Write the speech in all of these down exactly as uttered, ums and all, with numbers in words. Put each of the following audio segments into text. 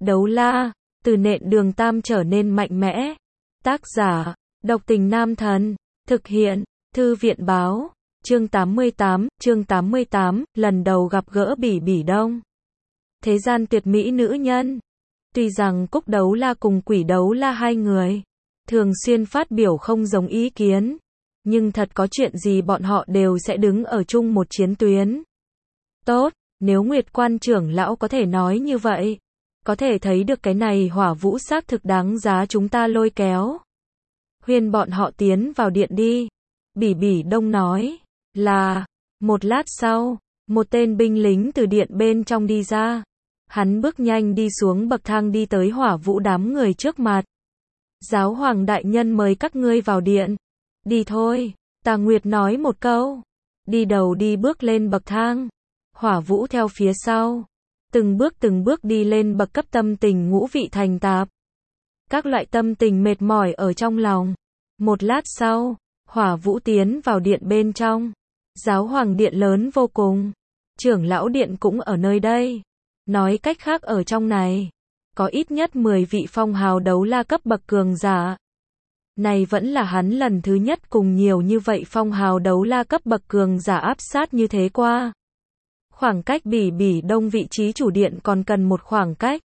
Đấu la, từ nện đường tam trở nên mạnh mẽ. Tác giả, Độc Tình Nam Thần. Thực hiện, Thư viện báo. Chương tám mươi tám, chương tám mươi tám, lần đầu gặp gỡ Bỉ Bỉ Đông. Thế gian tuyệt mỹ nữ nhân. Tuy rằng Cúc Đấu La cùng Quỷ Đấu La hai người thường xuyên phát biểu không giống ý kiến, nhưng thật có chuyện gì bọn họ đều sẽ đứng ở chung một chiến tuyến. Tốt, nếu Nguyệt Quan trưởng lão có thể nói như vậy, có thể thấy được cái này Hỏa Vũ xác thực đáng giá chúng ta lôi kéo. Khuyên bọn họ tiến vào điện đi. Bỉ Bỉ Đông nói. Là. Một lát sau, một tên binh lính từ điện bên trong đi ra. Hắn bước nhanh đi xuống bậc thang đi tới Hỏa Vũ đám người trước mặt. Giáo hoàng đại nhân mời các ngươi vào điện. Đi thôi, Tà Nguyệt nói một câu. Đi đầu đi bước lên bậc thang. Hỏa Vũ theo phía sau. Từng bước từng bước đi lên bậc cấp, tâm tình ngũ vị thành tạp. Các loại tâm tình mệt mỏi ở trong lòng. Một lát sau, Hỏa Vũ tiến vào điện bên trong. Giáo hoàng điện lớn vô cùng. Trưởng lão điện cũng ở nơi đây. Nói cách khác ở trong này, có ít nhất mười vị phong hào đấu la cấp bậc cường giả. Này vẫn là hắn lần thứ nhất cùng nhiều như vậy phong hào đấu la cấp bậc cường giả áp sát như thế qua. Khoảng cách Bỉ Bỉ Đông vị trí chủ điện còn cần một khoảng cách.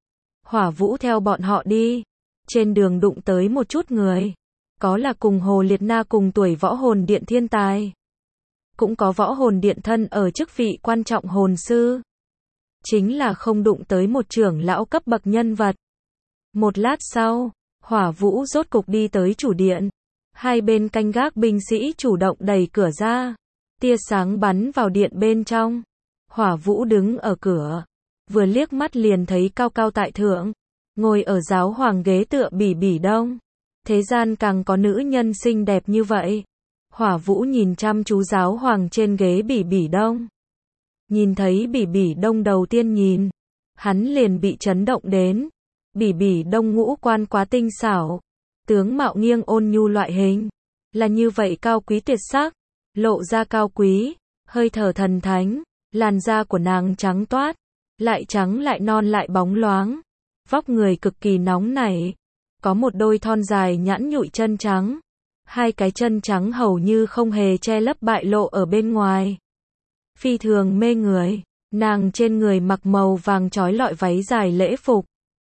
Hỏa Vũ theo bọn họ đi. Trên đường đụng tới một chút người. Có là cùng Hồ Liệt Na cùng tuổi võ hồn điện thiên tài. Cũng có võ hồn điện thân ở chức vị quan trọng hồn sư. Chính là không đụng tới một trưởng lão cấp bậc nhân vật. Một lát sau, Hỏa Vũ rốt cục đi tới chủ điện. Hai bên canh gác binh sĩ chủ động đẩy cửa ra. Tia sáng bắn vào điện bên trong. Hỏa Vũ đứng ở cửa. Vừa liếc mắt liền thấy cao cao tại thượng. Ngồi ở giáo hoàng ghế tựa Bỉ Bỉ Đông. Thế gian càng có nữ nhân xinh đẹp như vậy. Hỏa Vũ nhìn chăm chú giáo hoàng trên ghế Bỉ Bỉ Đông. Nhìn thấy Bỉ Bỉ Đông đầu tiên nhìn, hắn liền bị chấn động đến. Bỉ Bỉ Đông ngũ quan quá tinh xảo, tướng mạo nghiêng ôn nhu loại hình, là như vậy cao quý tuyệt sắc, lộ ra cao quý, hơi thở thần thánh, làn da của nàng trắng toát, lại trắng lại non lại bóng loáng, vóc người cực kỳ nóng nảy, có một đôi thon dài nhẵn nhụi chân trắng, hai cái chân trắng hầu như không hề che lấp bại lộ ở bên ngoài. Phi thường mê người, nàng trên người mặc màu vàng chói lọi váy dài lễ phục,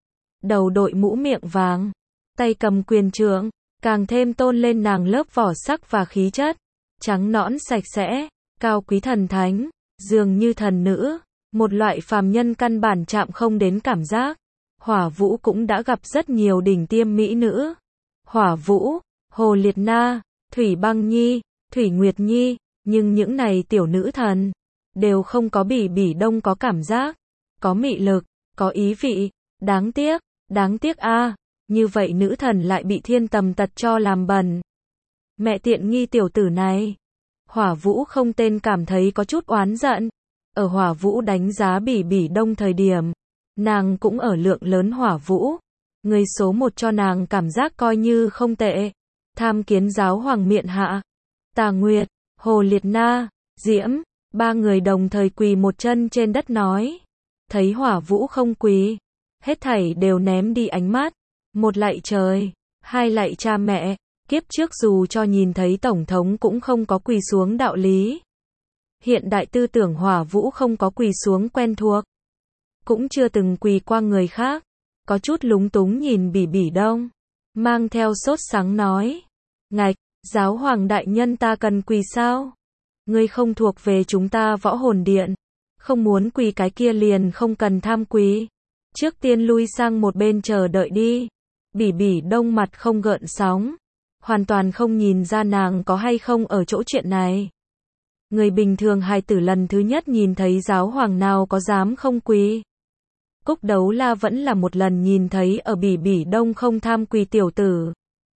đầu đội mũ miệng vàng, tay cầm quyền trượng, càng thêm tôn lên nàng lớp vỏ sắc và khí chất, trắng nõn sạch sẽ, cao quý thần thánh, dường như thần nữ, một loại phàm nhân căn bản chạm không đến cảm giác. Hỏa Vũ cũng đã gặp rất nhiều đỉnh tiêm mỹ nữ. Hỏa Vũ, Hồ Liệt Na, Thủy Băng Nhi, Thủy Nguyệt Nhi, nhưng những này tiểu nữ thần đều không có Bỉ Bỉ Đông có cảm giác, có mị lực, có ý vị. Đáng tiếc, đáng tiếc a, à, như vậy nữ thần lại bị thiên tầm tật cho làm bẩn. Mẹ tiện nghi tiểu tử này. Hỏa Vũ không tên cảm thấy có chút oán giận. Ở Hỏa Vũ đánh giá Bỉ Bỉ Đông thời điểm, nàng cũng ở lượng lớn Hỏa Vũ. Người số một cho nàng cảm giác coi như không tệ. Tham kiến giáo hoàng miện hạ. Tà Nguyệt, Hồ Liệt Na, Diễm, ba người đồng thời quỳ một chân trên đất nói. Thấy Hỏa Vũ không quỳ, hết thảy đều ném đi ánh mắt. Một lạy trời, hai lạy cha mẹ, kiếp trước dù cho nhìn thấy tổng thống cũng không có quỳ xuống đạo lý. Hiện đại tư tưởng Hỏa Vũ không có quỳ xuống quen thuộc, cũng chưa từng quỳ qua người khác, có chút lúng túng nhìn Bỉ Bỉ Đông, mang theo sốt sắng nói. Ngạch, giáo hoàng đại nhân ta cần quỳ sao? Ngươi không thuộc về chúng ta võ hồn điện, không muốn quỳ cái kia liền không cần tham quỳ. Trước tiên lui sang một bên chờ đợi đi. Bỉ Bỉ Đông mặt không gợn sóng, hoàn toàn không nhìn ra nàng có hay không ở chỗ chuyện này. Người bình thường hài tử lần thứ nhất nhìn thấy giáo hoàng nào có dám không quỳ. Cúc Đấu La vẫn là một lần nhìn thấy ở Bỉ Bỉ Đông không tham quỳ tiểu tử.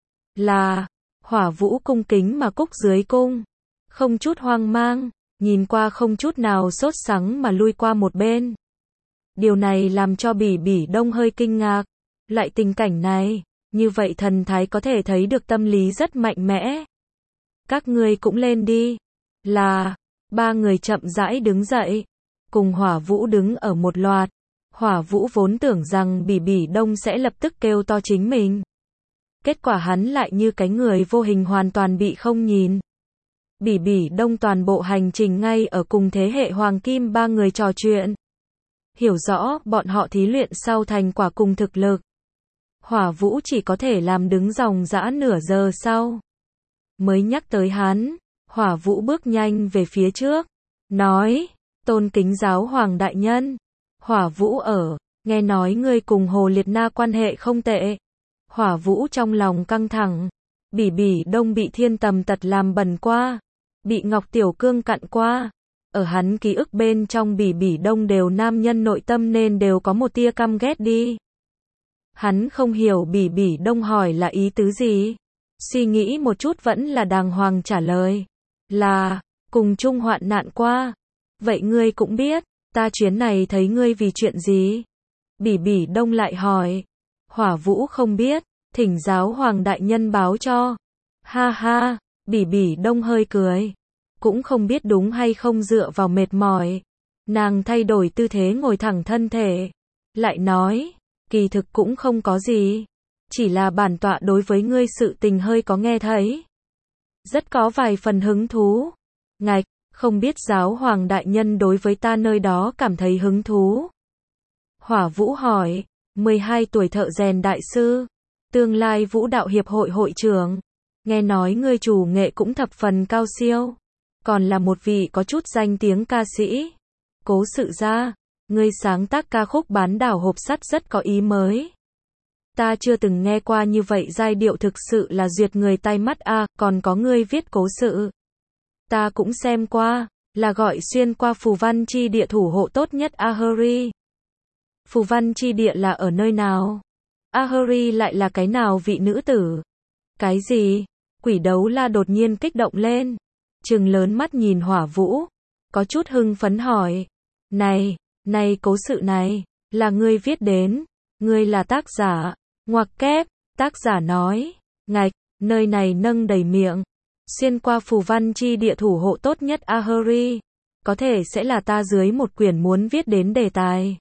Là, Hỏa Vũ cung kính mà cúc dưới cung, không chút hoang mang, nhìn qua không chút nào sốt sắng mà lui qua một bên. Điều này làm cho Bỉ Bỉ Đông hơi kinh ngạc. Loại tình cảnh này, như vậy thần thái có thể thấy được tâm lý rất mạnh mẽ. Các ngươi cũng lên đi. Là, ba người chậm rãi đứng dậy, cùng Hỏa Vũ đứng ở một loạt. Hỏa Vũ vốn tưởng rằng Bỉ Bỉ Đông sẽ lập tức kêu to chính mình. Kết quả hắn lại như cái người vô hình hoàn toàn bị không nhìn. Bỉ Bỉ Đông toàn bộ hành trình ngay ở cùng thế hệ Hoàng Kim ba người trò chuyện. Hiểu rõ bọn họ thí luyện sau thành quả cùng thực lực. Hỏa Vũ chỉ có thể làm đứng dòng dã nửa giờ sau. Mới nhắc tới hắn, Hỏa Vũ bước nhanh về phía trước. Nói, tôn kính giáo hoàng đại nhân. Hỏa Vũ ở, nghe nói ngươi cùng Hồ Liệt Na quan hệ không tệ. Hỏa Vũ trong lòng căng thẳng. Bỉ Bỉ Đông bị Thiên Tầm Tật làm bẩn qua. Bị Ngọc Tiểu Cương cặn qua. Ở hắn ký ức bên trong Bỉ Bỉ Đông đều nam nhân nội tâm nên đều có một tia căm ghét đi. Hắn không hiểu Bỉ Bỉ Đông hỏi là ý tứ gì. Suy nghĩ một chút vẫn là đàng hoàng trả lời. Là, cùng chung hoạn nạn qua. Vậy ngươi cũng biết, ta chuyến này thấy ngươi vì chuyện gì? Bỉ Bỉ Đông lại hỏi. Hỏa Vũ không biết, thỉnh giáo hoàng đại nhân báo cho. Ha ha, Bỉ Bỉ Đông hơi cười. Cũng không biết đúng hay không dựa vào mệt mỏi. Nàng thay đổi tư thế ngồi thẳng thân thể. Lại nói, kỳ thực cũng không có gì. Chỉ là bản tọa đối với ngươi sự tình hơi có nghe thấy. Rất có vài phần hứng thú. Ngạch, không biết giáo hoàng đại nhân đối với ta nơi đó cảm thấy hứng thú. Hỏa Vũ hỏi, mười hai tuổi thợ rèn đại sư, tương lai vũ đạo hiệp hội hội trưởng. Nghe nói ngươi chủ nghệ cũng thập phần cao siêu. Còn là một vị có chút danh tiếng ca sĩ. Cố sự ra, ngươi sáng tác ca khúc bán đảo hộp sắt rất có ý mới. Ta chưa từng nghe qua như vậy, giai điệu thực sự là duyệt người tai mắt a. À, còn có ngươi viết cố sự. Ta cũng xem qua, là gọi xuyên qua phù văn chi địa thủ hộ tốt nhất Ahuri. Phù văn chi địa là ở nơi nào? Ahuri lại là cái nào vị nữ tử? Cái gì? Quỷ Đấu La đột nhiên kích động lên. Trừng lớn mắt nhìn Hỏa Vũ. Có chút hưng phấn hỏi. Này, này cố sự này, là ngươi viết đến. Ngươi là tác giả. Ngoặc kép, tác giả nói. Ngạch, nơi này nâng đầy miệng. Xuyên qua phù văn chi địa thủ hộ tốt nhất Ahuri. Có thể sẽ là ta dưới một quyển muốn viết đến đề tài.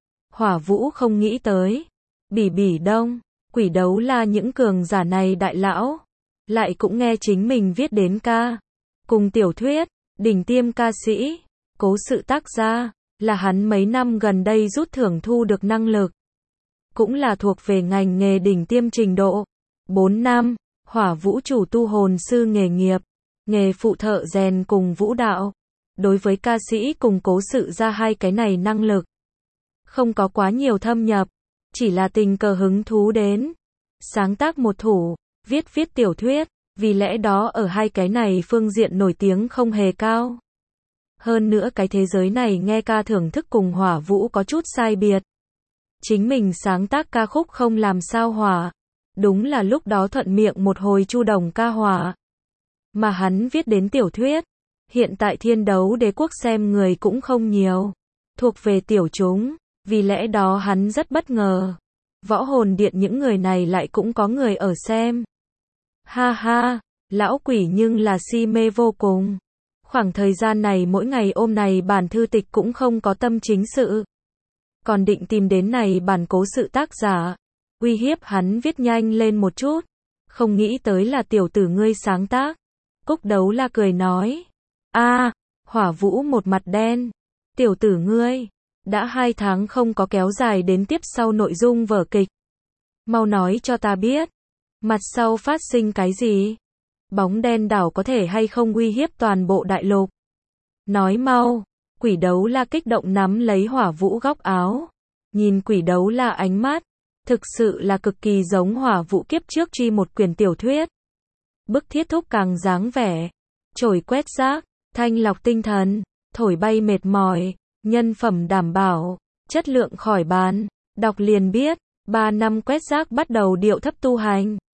Hỏa Vũ không nghĩ tới. Bỉ Bỉ Đông, Quỷ Đấu La những cường giả này đại lão. Lại cũng nghe chính mình viết đến ca. Cùng tiểu thuyết, đỉnh tiêm ca sĩ. Cố sự tác gia, là hắn mấy năm gần đây rút thưởng thu được năng lực. Cũng là thuộc về ngành nghề đỉnh tiêm trình độ. bốn năm, Hỏa Vũ chủ tu hồn sư nghề nghiệp. Nghề phụ thợ rèn cùng vũ đạo. Đối với ca sĩ cùng cố sự ra hai cái này năng lực. Không có quá nhiều thâm nhập. Chỉ là tình cờ hứng thú đến. Sáng tác một thủ, viết viết tiểu thuyết. Vì lẽ đó ở hai cái này phương diện nổi tiếng không hề cao. Hơn nữa cái thế giới này nghe ca thưởng thức cùng Hỏa Vũ có chút sai biệt. Chính mình sáng tác ca khúc không làm sao hỏa. Đúng là lúc đó thuận miệng một hồi chu đồng ca hỏa. Mà hắn viết đến tiểu thuyết. Hiện tại Thiên Đấu Đế quốc xem người cũng không nhiều. Thuộc về tiểu chúng. Vì lẽ đó hắn rất bất ngờ. Võ Hồn Điện những người này lại cũng có người ở xem. Ha ha, lão quỷ nhưng là si mê vô cùng. Khoảng thời gian này mỗi ngày ôm này bản thư tịch cũng không có tâm chính sự. Còn định tìm đến này bản cố sự tác giả. Uy hiếp hắn viết nhanh lên một chút. Không nghĩ tới là tiểu tử ngươi sáng tác. Cúc Đấu La cười nói. A, Hỏa Vũ một mặt đen. Tiểu tử ngươi. Đã hai tháng không có kéo dài đến tiếp sau nội dung vở kịch. Mau nói cho ta biết. Mặt sau phát sinh cái gì? Bóng đen đảo có thể hay không uy hiếp toàn bộ đại lục? Nói mau. Quỷ Đấu La kích động nắm lấy Hỏa Vũ góc áo. Nhìn Quỷ Đấu La ánh mắt. Thực sự là cực kỳ giống Hỏa Vũ kiếp trước truy một quyển tiểu thuyết. Bức thiết thúc càng dáng vẻ. Chổi quét rác, thanh lọc tinh thần, thổi bay mệt mỏi, nhân phẩm đảm bảo, chất lượng khỏi bàn. Đọc liền biết, ba năm quét rác bắt đầu điệu thấp tu hành.